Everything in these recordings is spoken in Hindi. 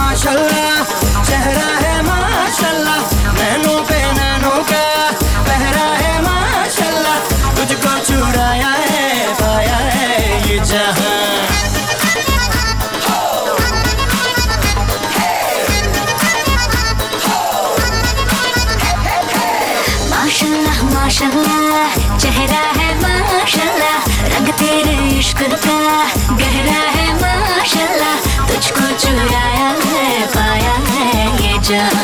माशाल्लाह, चेहरा है माशाल्लाह, नैनों पे नैनों का पहरा है माशाल्लाह, तुझको चुराया है पाया है ये जहां। माशाल्लाह माशाल्लाह, चेहरा है माशाल्लाह, रंग तेरे इश्क का गहरा है माशाल्लाह, तुझको चुराया है पाया है ये जहां।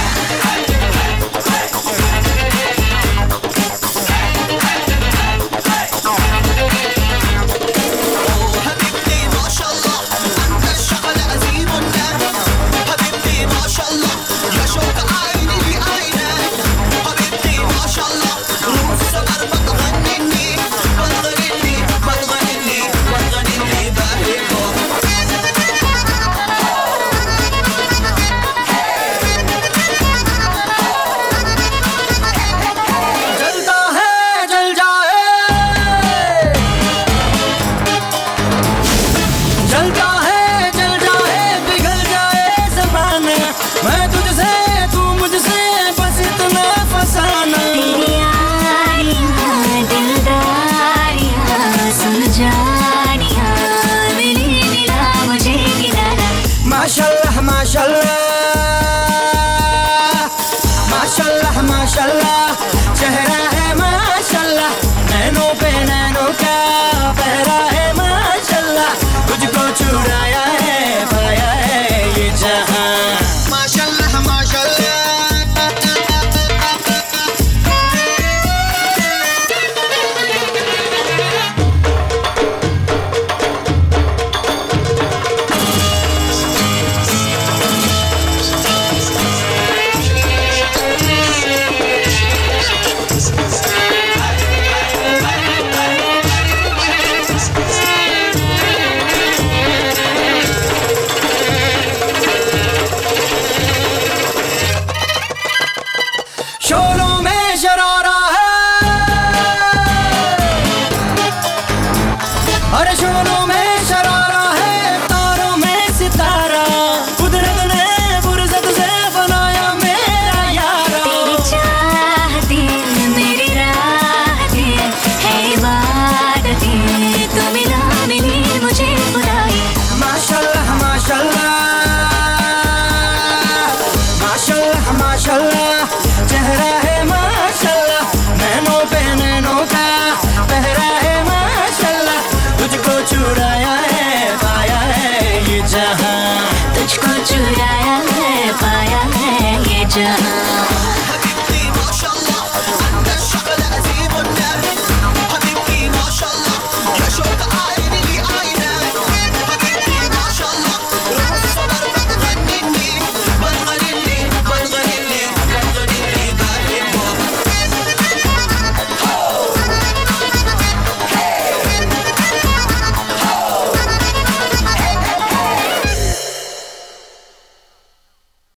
मैं तुझसे तू मुझसे बस इतना फसाना। तेरी यारियां दिलदारियां सुलझानियां मिली मिला मुझे किनारा। माशाल्लाह माशाल्लाह, माशाल्लाह माशाल्लाह,